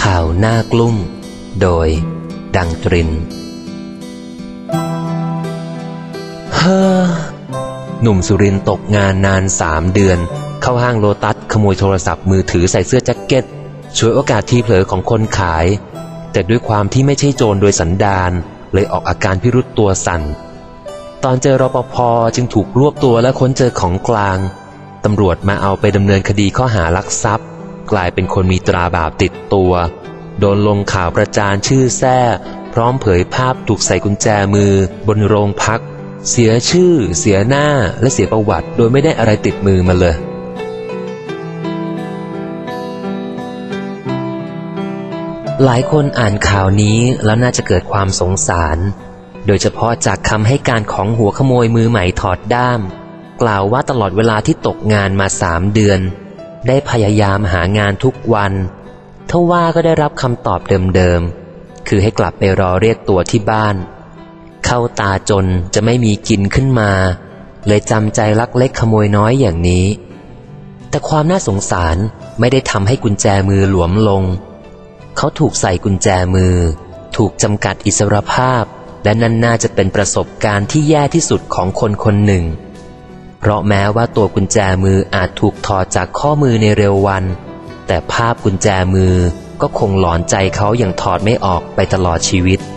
ข่าวหน้ากลุ้มโดยดังตรินหนุ่มสุรินทร์ตกงานนาน3 เดือนเข้าห้างโลตัสขโมยโทรศัพท์มือถือใส่เสื้อแจ็คเก็ตฉวยโอกาสที่เผลอของคนขายแต่ด้วยความที่ไม่ใช่โจรโดยสันดานเลยออกอาการพิรุษตัวสั่นตอนเจอรปภ.จึงถูกรวบตัวและค้นเจอของกลางตำรวจมาเอาไปดำเนินคดีข้อหาลักทรัพย์กลายเป็นคนมีตราบาปติดตัวโดนลงข่าวประจานชื่อแท้พร้อมเผยภาพถูกใส่กุญแจมือบนโรงพักเสียชื่อเสียหน้าและเสียประวัติโดยไม่ได้อะไรติดมือมาเลยหลายคนอ่านข่าวนี้แล้วน่าจะเกิดความสงสารโดยเฉพาะจากคำให้การของหัวขโมยมือใหม่ถอดด้ามกล่าวว่าตลอดเวลาที่ตกงานมา3 เดือนได้พยายามหางานทุกวันทว่าก็ได้รับคำตอบเดิมๆคือให้กลับไปรอเรียกตัวที่บ้านเข้าตาจนจะไม่มีกินขึ้นมาเลยจำใจลักเล็กขโมยน้อยอย่างนี้แต่ความน่าสงสารไม่ได้ทำให้กุญแจมือหลวมลงเขาถูกใส่กุญแจมือถูกจำกัดอิสรภาพและนั่นน่าจะเป็นประสบการณ์ที่แย่ที่สุดของคนคนหนึ่งเพราะแม้ว่าตัวกุญแจมืออาจถูกถอดจากข้อมือในเร็ววันแต่ภาพกุญแจมือก็คงหลอนใจเขาอย่างถอดไม่ออกไปตลอดชีวิต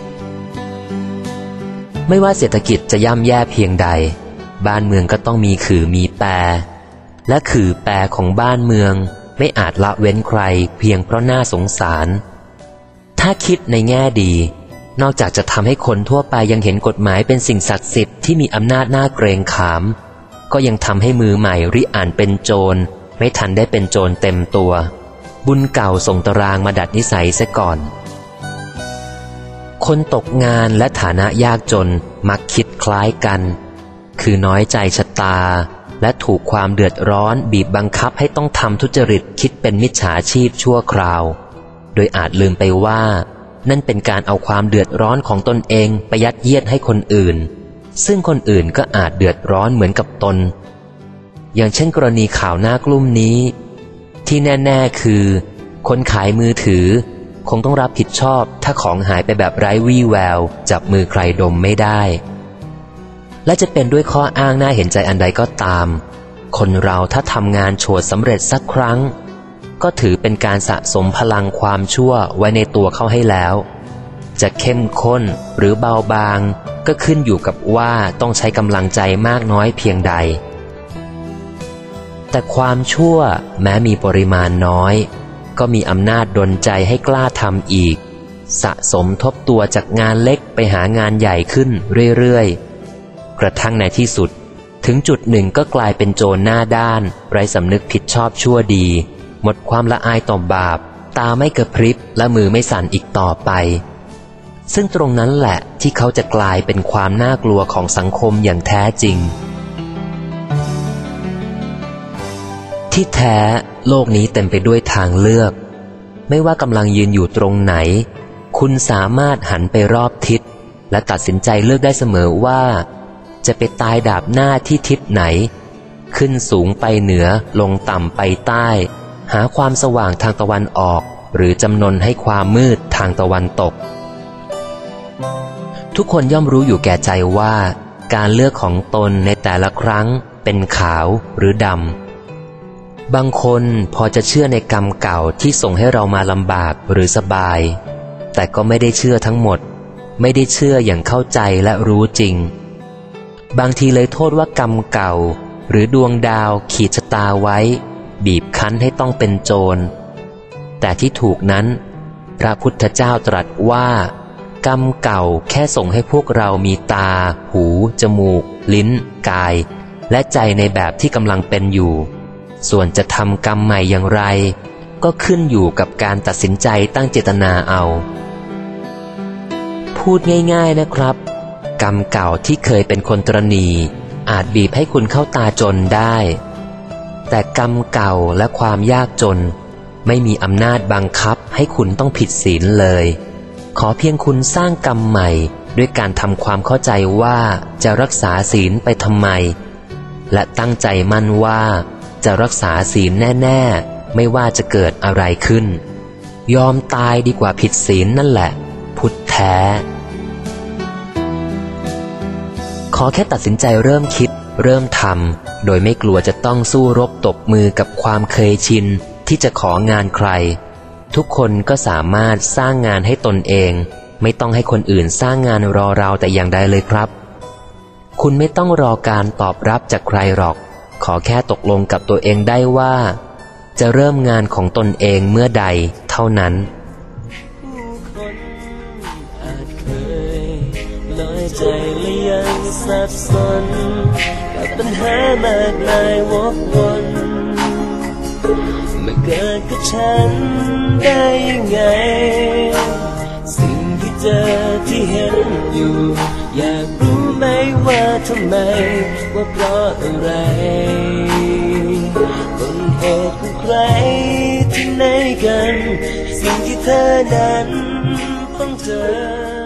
ไม่ว่าเศรษฐกิจจะย่ำแย่เพียงใดบ้านเมืองก็ต้องมีขื่อมีแปรและขื่อแปรของบ้านเมืองไม่อาจละเว้นใครเพียงเพราะน่าสงสารถ้าคิดในแง่ดีนอกจากจะทำให้คนทั่วไปยังเห็นกฎหมายเป็นสิ่งศักดิ์สิทธิ์ที่มีอำนาจน่าเกรงขามก็ยังทำให้มือใหม่ริอ่านเป็นโจรไม่ทันได้เป็นโจรเต็มตัวบุญเก่าส่งตารางมาดัดนิสัยเสียก่อนคนตกงานและฐานะยากจนมักคิดคล้ายกันคือน้อยใจชะตาและถูกความเดือดร้อนบีบบังคับให้ต้องทำทุจริตคิดเป็นมิจฉาชีพชั่วคราวโดยอาจลืมไปว่านั่นเป็นการเอาความเดือดร้อนของตนเองไปยัดเยียดให้คนอื่นซึ่งคนอื่นก็อาจเดือดร้อนเหมือนกับตนอย่างเช่นกรณีข่าวหน้ากลุ้มนี้ที่แน่ๆคือคนขายมือถือคงต้องรับผิดชอบถ้าของหายไปแบบไร้วี่แววจับมือใครดมไม่ได้และจะเป็นด้วยข้ออ้างน่าเห็นใจอันใดก็ตามคนเราถ้าทำงานโฉดสำเร็จสักครั้งก็ถือเป็นการสะสมพลังความชั่วไว้ในตัวเข้าให้แล้วจะเข้มข้นหรือเบาบางก็ขึ้นอยู่กับว่าต้องใช้กำลังใจมากน้อยเพียงใดแต่ความชั่วแม้มีปริมาณน้อยก็มีอำนาจดลใจให้กล้าทำอีกสะสมทบตัวจากงานเล็กไปหางานใหญ่ขึ้นเรื่อยๆกระทั่งในที่สุดถึงจุดหนึ่งก็กลายเป็นโจรหน้าด้านไร้สำนึกผิดชอบชั่วดีหมดความละอายต่อบาปตาไม่กระพริบและมือไม่สั่นอีกต่อไปซึ่งตรงนั้นแหละที่เขาจะกลายเป็นความน่ากลัวของสังคมอย่างแท้จริงที่แท้โลกนี้เต็มไปด้วยทางเลือกไม่ว่ากำลังยืนอยู่ตรงไหนคุณสามารถหันไปรอบทิศและตัดสินใจเลือกได้เสมอว่าจะไปตายดาบหน้าที่ทิศไหนขึ้นสูงไปเหนือลงต่ำไปใต้หาความสว่างทางตะวันออกหรือจำนนให้ความมืดทางตะวันตกทุกคนย่อมรู้อยู่แก่ใจว่าการเลือกของตนในแต่ละครั้งเป็นขาวหรือดำบางคนพอจะเชื่อในกรรมเก่าที่ส่งให้เรามาลำบากหรือสบายแต่ก็ไม่ได้เชื่อทั้งหมดไม่ได้เชื่ออย่างเข้าใจและรู้จริงบางทีเลยโทษว่ากรรมเก่าหรือดวงดาวขีดชะตาไว้บีบคั้นให้ต้องเป็นโจรแต่ที่ถูกนั้นพระพุทธเจ้าตรัสว่ากรรมเก่าแค่ส่งให้พวกเรามีตาหูจมูกลิ้นกายและใจในแบบที่กำลังเป็นอยู่ส่วนจะทำกรรมใหม่อย่างไรก็ขึ้นอยู่กับการตัดสินใจตั้งเจตนาเอาพูดง่ายๆนะครับกรรมเก่าที่เคยเป็นคนตระหนี่อาจบีบให้คุณเข้าตาจนได้แต่กรรมเก่าและความยากจนไม่มีอำนาจบังคับให้คุณต้องผิดศีลเลยขอเพียงคุณสร้างกรรมใหม่ด้วยการทำความเข้าใจว่าจะรักษาศีลไปทำไมและตั้งใจมั่นว่าจะรักษาศีลแน่ๆไม่ว่าจะเกิดอะไรขึ้นยอมตายดีกว่าผิดศีลนั่นแหละพุทธแท้ขอแค่ตัดสินใจเริ่มคิดเริ่มทำโดยไม่กลัวจะต้องสู้รบตบมือกับความเคยชินที่จะของานใครทุกคนก็สามารถสร้างงานให้ตนเองไม่ต้องให้คนอื่นสร้างงานรอเราแต่อย่างใดเลยครับคุณไม่ต้องรอการตอบรับจากใครหรอกขอแค่ตกลงกับตัวเองได้ว่าจะเริ่มงานของตนเองเมื่อใดเท่านั้นผู้คนอาจเคยน้อยใจและยังสับสนกับปัญหามากมายวกวนมาเกิดกับฉันได้ยังไงสิ่งที่เจอที่เห็นอยู่อยากรู้ไหมว่าทำไมว่าเพราะอะไรต้นเหตุของใครที่ไหนกันสิ่งที่เธอนั้นต้องเจอ